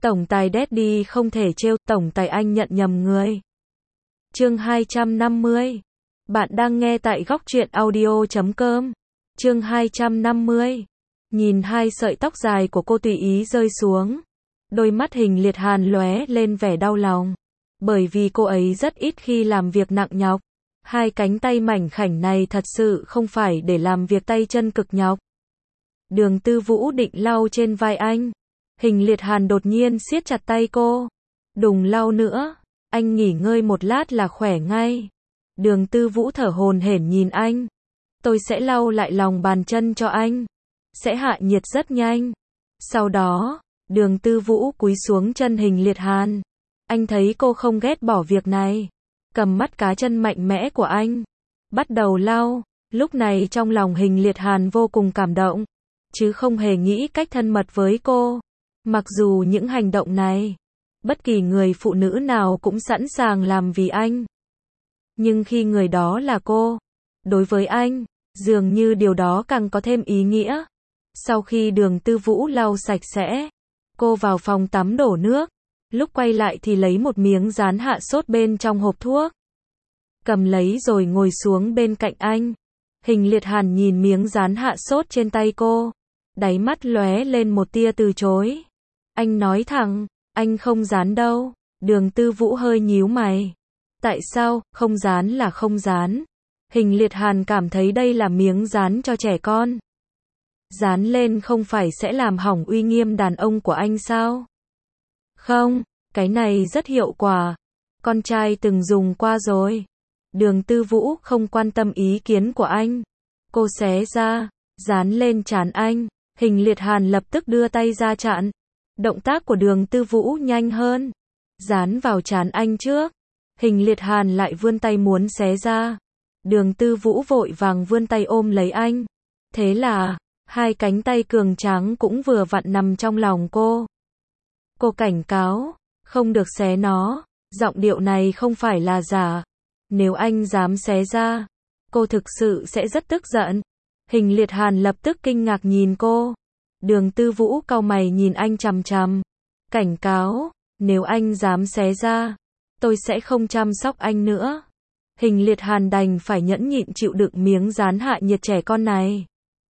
Tổng tài Daddy không thể trêu, tổng tài anh nhận nhầm người. Chương 250. Bạn đang nghe tại góc truyện audio.com. Chương 250. Nhìn hai sợi tóc dài của cô tùy ý rơi xuống. Đôi mắt Hình Liệt Hàn lóe lên vẻ đau lòng. Bởi vì cô ấy rất ít khi làm việc nặng nhọc. Hai cánh tay mảnh khảnh này thật sự không phải để làm việc tay chân cực nhọc. Đường Tư Vũ định lau trên vai anh. Hình Liệt Hàn đột nhiên siết chặt tay cô. Đừng lau nữa, anh nghỉ ngơi một lát là khỏe ngay. Đường Tư Vũ thở hổn hển nhìn anh. Tôi sẽ lau lại lòng bàn chân cho anh. Sẽ hạ nhiệt rất nhanh. Sau đó, Đường Tư Vũ cúi xuống chân Hình Liệt Hàn. Anh thấy cô không ghét bỏ việc này. Cầm mắt cá chân mạnh mẽ của anh. Bắt đầu lau. Lúc này trong lòng Hình Liệt Hàn vô cùng cảm động. Chứ không hề nghĩ cách thân mật với cô. Mặc dù những hành động này, bất kỳ người phụ nữ nào cũng sẵn sàng làm vì anh. Nhưng khi người đó là cô, đối với anh, dường như điều đó càng có thêm ý nghĩa. Sau khi Đường Tư Vũ lau sạch sẽ, cô vào phòng tắm đổ nước. Lúc quay lại thì lấy một miếng dán hạ sốt bên trong hộp thuốc. Cầm lấy rồi ngồi xuống bên cạnh anh. Hình Liệt Hàn nhìn miếng dán hạ sốt trên tay cô. Đáy mắt lóe lên một tia từ chối. Anh nói thẳng, anh không dán đâu. Đường Tư Vũ hơi nhíu mày. Tại sao, không dán là không dán. Hình Liệt Hàn cảm thấy đây là miếng dán cho trẻ con. Dán lên không phải sẽ làm hỏng uy nghiêm đàn ông của anh sao? Không, cái này rất hiệu quả. Con trai từng dùng qua rồi. Đường Tư Vũ không quan tâm ý kiến của anh. Cô xé ra, dán lên trán anh. Hình Liệt Hàn lập tức đưa tay ra chặn. Động tác của Đường Tư Vũ nhanh hơn. Dán vào trán anh trước. Hình Liệt Hàn lại vươn tay muốn xé ra. Đường Tư Vũ vội vàng vươn tay ôm lấy anh. Thế là, hai cánh tay cường tráng cũng vừa vặn nằm trong lòng cô. Cô cảnh cáo, không được xé nó. Giọng điệu này không phải là giả. Nếu anh dám xé ra, cô thực sự sẽ rất tức giận. Hình Liệt Hàn lập tức kinh ngạc nhìn cô. Đường Tư Vũ cau mày nhìn anh chằm chằm. Cảnh cáo, nếu anh dám xé ra, tôi sẽ không chăm sóc anh nữa. Hình Liệt Hàn đành phải nhẫn nhịn chịu đựng miếng dán hạ nhiệt trẻ con này.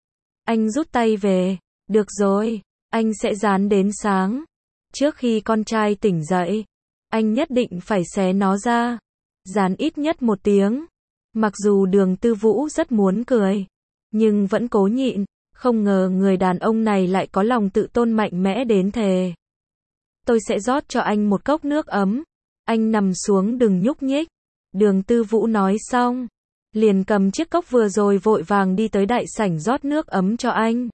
Anh rút tay về. Được rồi, anh sẽ dán đến sáng. Trước khi con trai tỉnh dậy, anh nhất định phải xé nó ra. Dán ít nhất 1 tiếng. Mặc dù Đường Tư Vũ rất muốn cười, nhưng vẫn cố nhịn. Không ngờ người đàn ông này lại có lòng tự tôn mạnh mẽ đến thế. Tôi sẽ rót cho anh một cốc nước ấm. Anh nằm xuống đừng nhúc nhích. Đường Tư Vũ nói xong, liền cầm chiếc cốc vừa rồi vội vàng đi tới đại sảnh rót nước ấm cho anh.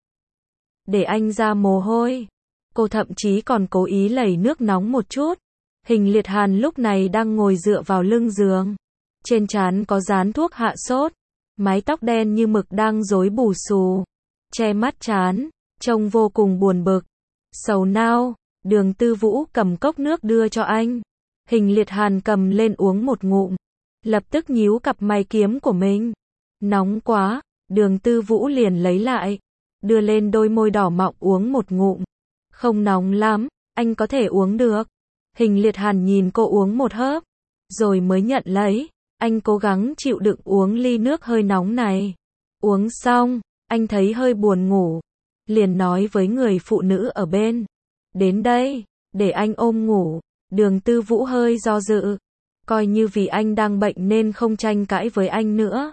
Để anh ra mồ hôi. Cô thậm chí còn cố ý lẩy nước nóng một chút. Hình Liệt Hàn lúc này đang ngồi dựa vào lưng giường. Trên trán có dán thuốc hạ sốt. Mái tóc đen như mực đang rối bù xù. Che mắt trán, trông vô cùng buồn bực. Sầu nao, Đường Tư Vũ cầm cốc nước đưa cho anh. Hình Liệt Hàn cầm lên uống một ngụm. Lập tức nhíu cặp mày kiếm của mình. Nóng quá, Đường Tư Vũ liền lấy lại. Đưa lên đôi môi đỏ mọng uống một ngụm. Không nóng lắm, anh có thể uống được. Hình Liệt Hàn nhìn cô uống một hớp. Rồi mới nhận lấy. Anh cố gắng chịu đựng uống ly nước hơi nóng này. Uống xong, anh thấy hơi buồn ngủ. Liền nói với người phụ nữ ở bên. Đến đây, để anh ôm ngủ. Đường Tư Vũ hơi do dự. Coi như vì anh đang bệnh nên không tranh cãi với anh nữa.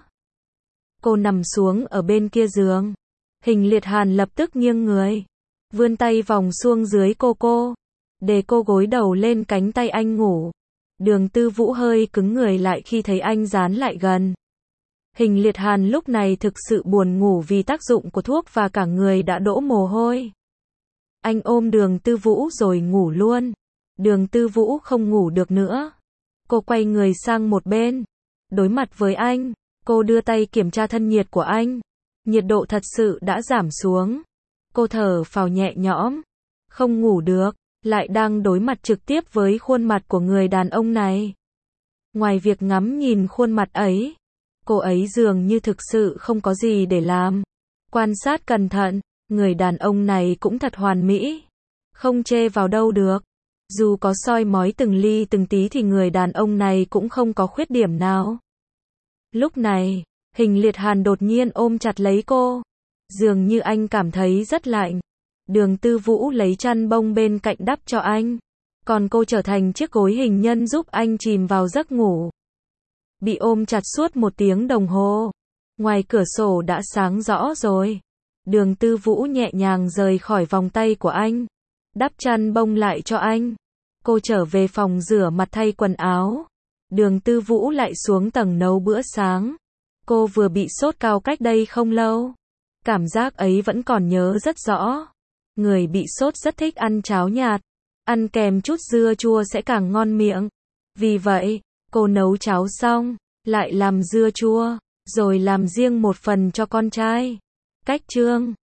Cô nằm xuống ở bên kia giường. Hình Liệt Hàn lập tức nghiêng người. Vươn tay vòng xuống dưới cô. Để cô gối đầu lên cánh tay anh ngủ. Đường Tư Vũ hơi cứng người lại khi thấy anh dán lại gần. Hình Liệt Hàn lúc này thực sự buồn ngủ vì tác dụng của thuốc và cả người đã đổ mồ hôi. Anh ôm Đường Tư Vũ rồi ngủ luôn. Đường Tư Vũ không ngủ được nữa. Cô quay người sang một bên. Đối mặt với anh, cô đưa tay kiểm tra thân nhiệt của anh. Nhiệt độ thật sự đã giảm xuống. Cô thở phào nhẹ nhõm. Không ngủ được, lại đang đối mặt trực tiếp với khuôn mặt của người đàn ông này. Ngoài việc ngắm nhìn khuôn mặt ấy, cô ấy dường như thực sự không có gì để làm. Quan sát cẩn thận, người đàn ông này cũng thật hoàn mỹ. Không chê vào đâu được. Dù có soi mói từng ly từng tí thì người đàn ông này cũng không có khuyết điểm nào. Lúc này, Hình Liệt Hàn đột nhiên ôm chặt lấy cô. Dường như anh cảm thấy rất lạnh. Đường Tư Vũ lấy chăn bông bên cạnh đắp cho anh. Còn cô trở thành chiếc gối hình nhân giúp anh chìm vào giấc ngủ. Bị ôm chặt suốt 1 tiếng đồng hồ. Ngoài cửa sổ đã sáng rõ rồi. Đường Tư Vũ nhẹ nhàng rời khỏi vòng tay của anh. Đắp chăn bông lại cho anh. Cô trở về phòng rửa mặt thay quần áo. Đường Tư Vũ lại xuống tầng nấu bữa sáng. Cô vừa bị sốt cao cách đây không lâu. Cảm giác ấy vẫn còn nhớ rất rõ. Người bị sốt rất thích ăn cháo nhạt. Ăn kèm chút dưa chua sẽ càng ngon miệng. Vì vậy, cô nấu cháo xong, lại làm dưa chua, rồi làm riêng một phần cho con trai. Cách chương